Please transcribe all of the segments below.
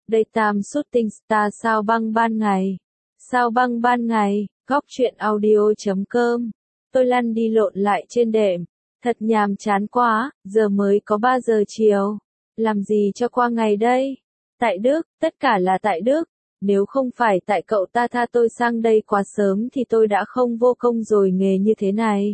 Daytime Shooting Star sao băng ban ngày. Sao băng ban ngày, góc truyện audio.com. Tôi lăn đi lộn lại trên đệm. Thật nhàm chán quá, giờ mới có 3 giờ chiều. Làm gì cho qua ngày đây? Tại Đức, tất cả là tại Đức. Nếu không phải tại cậu ta tha tôi sang đây quá sớm thì tôi đã không vô công rồi nghề như thế này.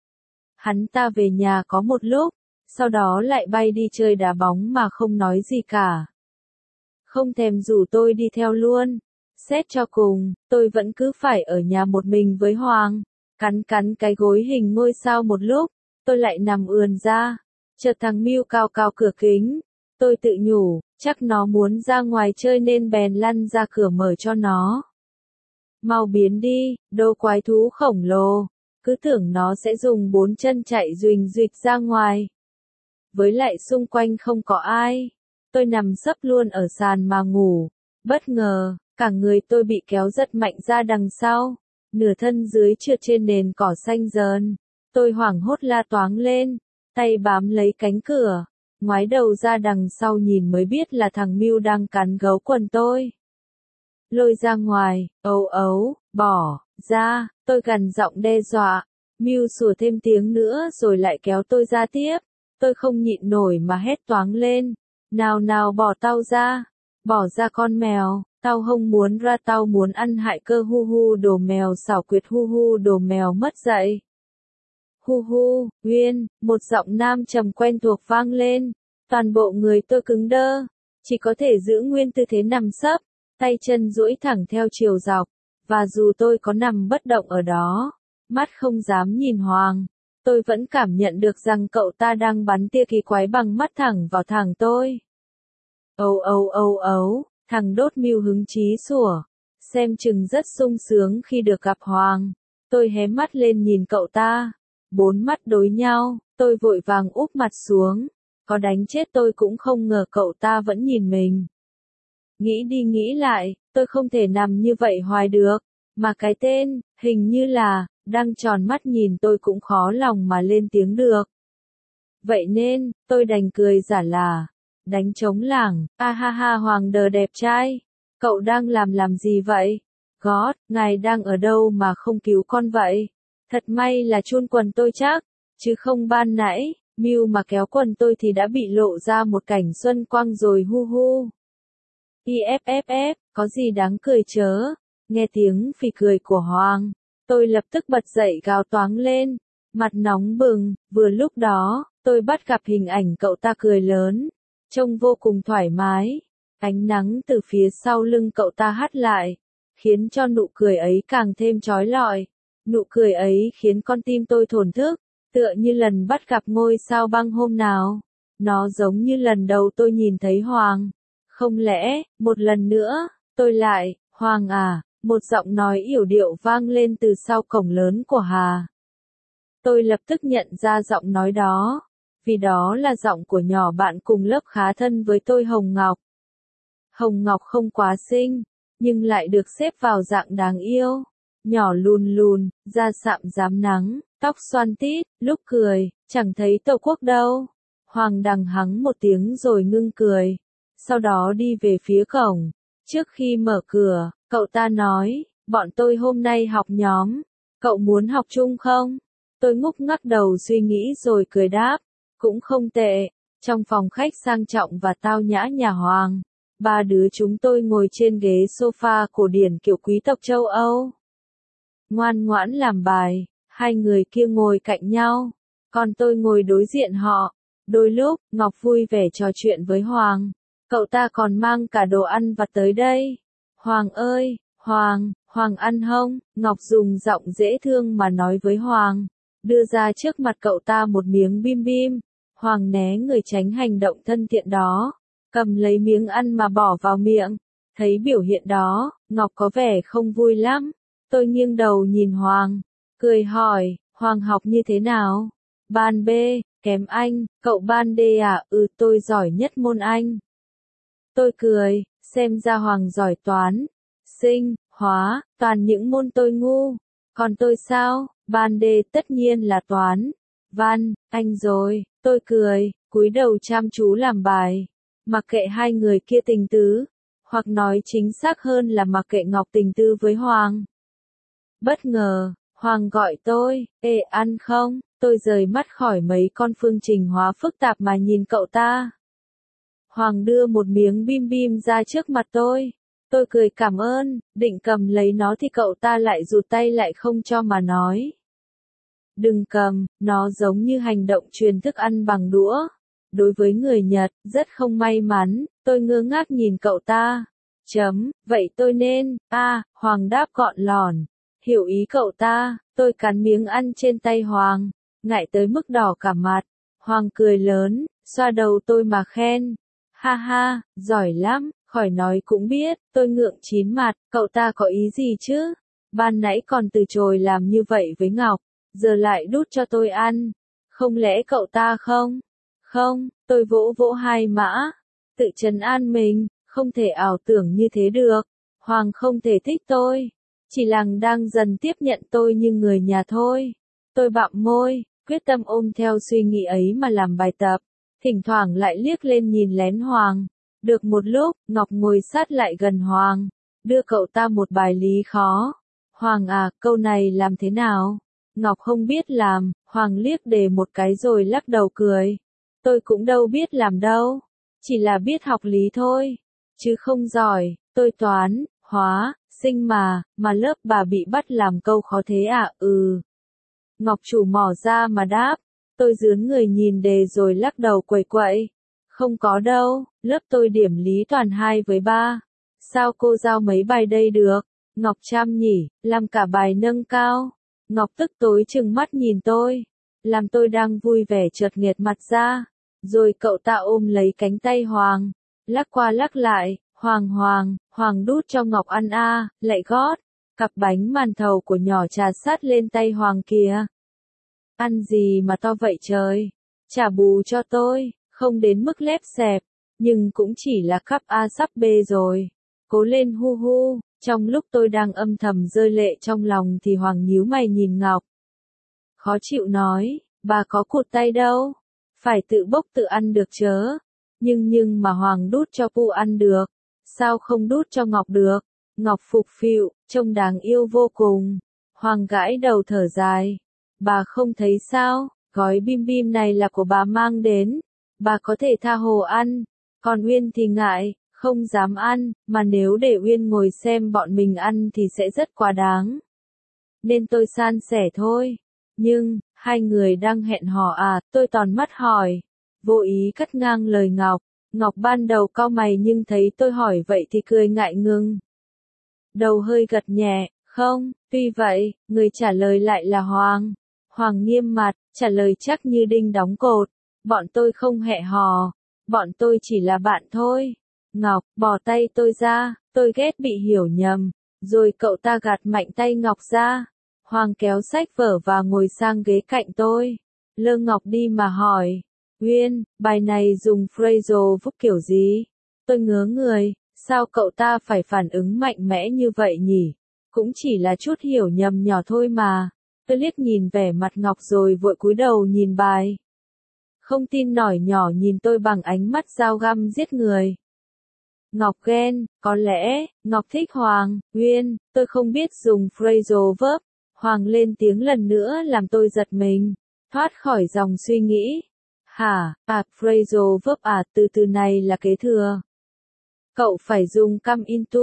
Hắn ta về nhà có một lúc, sau đó lại bay đi chơi đá bóng mà không nói gì cả. Không thèm rủ tôi đi theo luôn. Xét cho cùng, tôi vẫn cứ phải ở nhà một mình với Hoàng. Cắn cái gối hình ngôi sao một lúc, tôi lại nằm ườn ra. Chợt thằng Miu cao cao cửa kính. Tôi tự nhủ, chắc nó muốn ra ngoài chơi nên bèn lăn ra cửa mở cho nó. Mau biến đi, đồ quái thú khổng lồ. Cứ tưởng nó sẽ dùng 4 chân chạy duỳnh duỵch ra ngoài. Với lại xung quanh không có ai. Tôi nằm sấp luôn ở sàn mà ngủ. Bất ngờ, cả người tôi bị kéo giật mạnh ra đằng sau. Nửa thân dưới trượt trên nền cỏ xanh dờn. Tôi hoảng hốt la toáng lên, tay bám lấy cánh cửa. Ngoái đầu ra đằng sau nhìn mới biết là thằng Miu đang cắn gấu quần tôi. Lôi ra ngoài, ấu ấu, bỏ, ra, tôi gằn giọng đe dọa. Miu sủa thêm tiếng nữa rồi lại kéo tôi ra tiếp. Tôi không nhịn nổi mà hét toáng lên. Nào bỏ tao ra. Bỏ ra con mèo, tao không muốn ra, tao muốn ăn hại cơ, hu hu đồ mèo xảo quyệt, hu hu đồ mèo mất dạy. Hu hu, Uyên, một giọng nam trầm quen thuộc vang lên. Toàn bộ người tôi cứng đơ, chỉ có thể giữ nguyên tư thế nằm sấp, tay chân duỗi thẳng theo chiều dọc, và dù tôi có nằm bất động ở đó, mắt không dám nhìn Hoàng, tôi vẫn cảm nhận được rằng cậu ta đang bắn tia kỳ quái bằng mắt thẳng vào thằng tôi. Âu âu âu ấu, thằng đốt Miu hứng chí sủa, xem chừng rất sung sướng khi được gặp Hoàng. Tôi hé mắt lên nhìn cậu ta, 4 mắt đối nhau, tôi vội vàng úp mặt xuống. Có đánh chết tôi cũng không ngờ cậu ta vẫn nhìn mình. Nghĩ đi nghĩ lại, tôi không thể nằm như vậy hoài được, mà cái tên, hình như là, đang tròn mắt nhìn tôi cũng khó lòng mà lên tiếng được. Vậy nên, tôi đành cười giả là, đánh trống lảng, ha ha ha, Hoàng đờ đẹp trai, cậu đang làm gì vậy? God, ngài đang ở đâu mà không cứu con vậy? Thật may là chun quần tôi chắc, chứ không ban nãy. Miu mà kéo quần tôi thì đã bị lộ ra một cảnh xuân quang rồi, hu hu. Iff, có gì đáng cười chớ? Nghe tiếng phì cười của Hoàng, tôi lập tức bật dậy gào toáng lên, mặt nóng bừng. Vừa lúc đó, tôi bắt gặp hình ảnh cậu ta cười lớn, trông vô cùng thoải mái. Ánh nắng từ phía sau lưng cậu ta hắt lại, khiến cho nụ cười ấy càng thêm chói lọi. Nụ cười ấy khiến con tim tôi thổn thức. Tựa như lần bắt gặp ngôi sao băng hôm nào. Nó giống như lần đầu tôi nhìn thấy Hoàng. Không lẽ, một lần nữa, tôi lại, Hoàng à, một giọng nói yểu điệu vang lên từ sau cổng lớn của Hà. Tôi lập tức nhận ra giọng nói đó, vì đó là giọng của nhỏ bạn cùng lớp khá thân với tôi, Hồng Ngọc. Hồng Ngọc không quá xinh, nhưng lại được xếp vào dạng đáng yêu. Nhỏ lùn, da sạm rám nắng, tóc xoăn tít, lúc cười, chẳng thấy Tô Quốc đâu. Hoàng đằng hắng một tiếng rồi ngưng cười, sau đó đi về phía cổng. Trước khi mở cửa, cậu ta nói, bọn tôi hôm nay học nhóm, cậu muốn học chung không? Tôi ngúc ngắc đầu suy nghĩ rồi cười đáp, cũng không tệ. Trong phòng khách sang trọng và tao nhã nhà Hoàng, 3 đứa chúng tôi ngồi trên ghế sofa cổ điển kiểu quý tộc châu Âu. Ngoan ngoãn làm bài, 2 người kia ngồi cạnh nhau, còn tôi ngồi đối diện họ. Đôi lúc, Ngọc vui vẻ trò chuyện với Hoàng, cậu ta còn mang cả đồ ăn vặt tới đây. Hoàng ơi, Hoàng ăn không? Ngọc dùng giọng dễ thương mà nói với Hoàng, đưa ra trước mặt cậu ta một miếng bim bim. Hoàng né người tránh hành động thân thiện đó, cầm lấy miếng ăn mà bỏ vào miệng. Thấy biểu hiện đó, Ngọc có vẻ không vui lắm. Tôi nghiêng đầu nhìn Hoàng, cười hỏi, Hoàng học như thế nào? Ban B, kém Anh, cậu ban D à? Tôi giỏi nhất môn Anh. Tôi cười, xem ra Hoàng giỏi toán, sinh, hóa, toàn những môn tôi ngu. Còn tôi sao? Ban D tất nhiên là toán, văn, Anh rồi. Tôi cười, cúi đầu chăm chú làm bài, mặc kệ 2 người kia tình tứ. Hoặc nói chính xác hơn là mặc kệ Ngọc tình tư với Hoàng. Bất ngờ, Hoàng gọi tôi, ê ăn không? Tôi rời mắt khỏi mấy con phương trình hóa phức tạp mà nhìn cậu ta. Hoàng đưa một miếng bim bim ra trước mặt tôi. Tôi cười cảm ơn, định cầm lấy nó thì cậu ta lại rụt tay lại không cho mà nói. Đừng cầm, nó giống như hành động truyền thức ăn bằng đũa. Đối với người Nhật, rất không may mắn, tôi ngơ ngác nhìn cậu ta. Vậy tôi nên, Hoàng đáp gọn lòn. Hiểu ý cậu ta, tôi cắn miếng ăn trên tay Hoàng, ngại tới mức đỏ cả mặt. Hoàng cười lớn, xoa đầu tôi mà khen. Ha ha, giỏi lắm, khỏi nói cũng biết, tôi ngượng chín mặt, cậu ta có ý gì chứ? Ban nãy còn từ chối làm như vậy với Ngọc, giờ lại đút cho tôi ăn. Không lẽ cậu ta không? Không, tôi vỗ vỗ hai mã, tự trấn an mình, không thể ảo tưởng như thế được. Hoàng không thể thích tôi, chỉ là đang dần tiếp nhận tôi như người nhà thôi. Tôi bặm môi, quyết tâm ôm theo suy nghĩ ấy mà làm bài tập, thỉnh thoảng lại liếc lên nhìn lén Hoàng. Được một lúc, Ngọc ngồi sát lại gần Hoàng, đưa cậu ta một bài lý khó. Hoàng à, câu này làm thế nào? Ngọc không biết làm, Hoàng liếc đề một cái rồi lắc đầu cười. Tôi cũng đâu biết làm đâu, chỉ là biết học lý thôi, chứ không giỏi. Tôi toán, hóa, sinh mà lớp bà bị bắt làm câu khó thế à? Ngọc chủ mỏ ra mà đáp. Tôi dướn người nhìn đề rồi lắc đầu quẩy quậy. Không có đâu, lớp tôi điểm lý toàn 2 với 3. Sao cô giao mấy bài đây được? Ngọc chăm nhỉ, làm cả bài nâng cao. Ngọc tức tối trừng mắt nhìn tôi, làm tôi đang vui vẻ chợt nghiệt mặt ra. Rồi cậu ta ôm lấy cánh tay Hoàng, lắc qua lắc lại. Hoàng đút cho Ngọc ăn lại gót. Cặp bánh màn thầu của nhỏ trà sát lên tay Hoàng kìa. Ăn gì mà to vậy trời? Trả bù cho tôi, không đến mức lép xẹp, nhưng cũng chỉ là cấp A sắp B rồi. Cố lên hu hu. Trong lúc tôi đang âm thầm rơi lệ trong lòng thì Hoàng nhíu mày nhìn Ngọc. Khó chịu nói, bà có cụt tay đâu, phải tự bốc tự ăn được chớ. Nhưng mà Hoàng đút cho Pu ăn được, sao không đút cho Ngọc được? Ngọc phục phịu, trông đáng yêu vô cùng. Hoàng gãi đầu thở dài. Bà không thấy sao, gói bim bim này là của bà mang đến, bà có thể tha hồ ăn, còn Uyên thì ngại, không dám ăn, mà nếu để Uyên ngồi xem bọn mình ăn thì sẽ rất quá đáng. Nên tôi san sẻ thôi. Nhưng, hai người đang hẹn hò tôi tòn mắt hỏi. Vô ý cắt ngang lời Ngọc. Ngọc ban đầu cau mày nhưng thấy tôi hỏi vậy thì cười ngại ngùng. Đầu hơi gật nhẹ, không, tuy vậy, người trả lời lại là Hoàng. Hoàng nghiêm mặt, trả lời chắc như đinh đóng cột. Bọn tôi không hẹn hò, bọn tôi chỉ là bạn thôi. Ngọc, bỏ tay tôi ra, tôi ghét bị hiểu nhầm. Rồi cậu ta gạt mạnh tay Ngọc ra. Hoàng kéo sách vở và ngồi sang ghế cạnh tôi. Lơ Ngọc đi mà hỏi. Uyên, bài này dùng phrasal verb kiểu gì? Tôi ngớ người, sao cậu ta phải phản ứng mạnh mẽ như vậy nhỉ? Cũng chỉ là chút hiểu nhầm nhỏ thôi mà. Tôi liếc nhìn vẻ mặt Ngọc rồi vội cúi đầu nhìn bài. Không tin nổi nhỏ nhìn tôi bằng ánh mắt dao găm giết người. Ngọc ghen, có lẽ, Ngọc thích Hoàng. Uyên, tôi không biết dùng phrasal verb. Hoàng lên tiếng lần nữa làm tôi giật mình, thoát khỏi dòng suy nghĩ. Hả, phrasal verb từ này là kế thừa. Cậu phải dùng come into,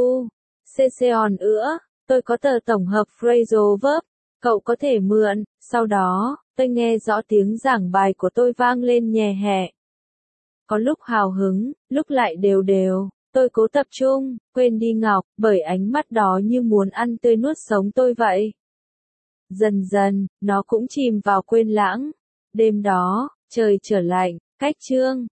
on nữa, tôi có tờ tổng hợp phrasal verb, cậu có thể mượn. Sau đó, tôi nghe rõ tiếng giảng bài của tôi vang lên nhè hẹ. Có lúc hào hứng, lúc lại đều đều. Tôi cố tập trung, quên đi Ngọc, bởi ánh mắt đó như muốn ăn tươi nuốt sống tôi vậy. Dần dần, nó cũng chìm vào quên lãng. Đêm đó, trời trở lạnh, cách trương,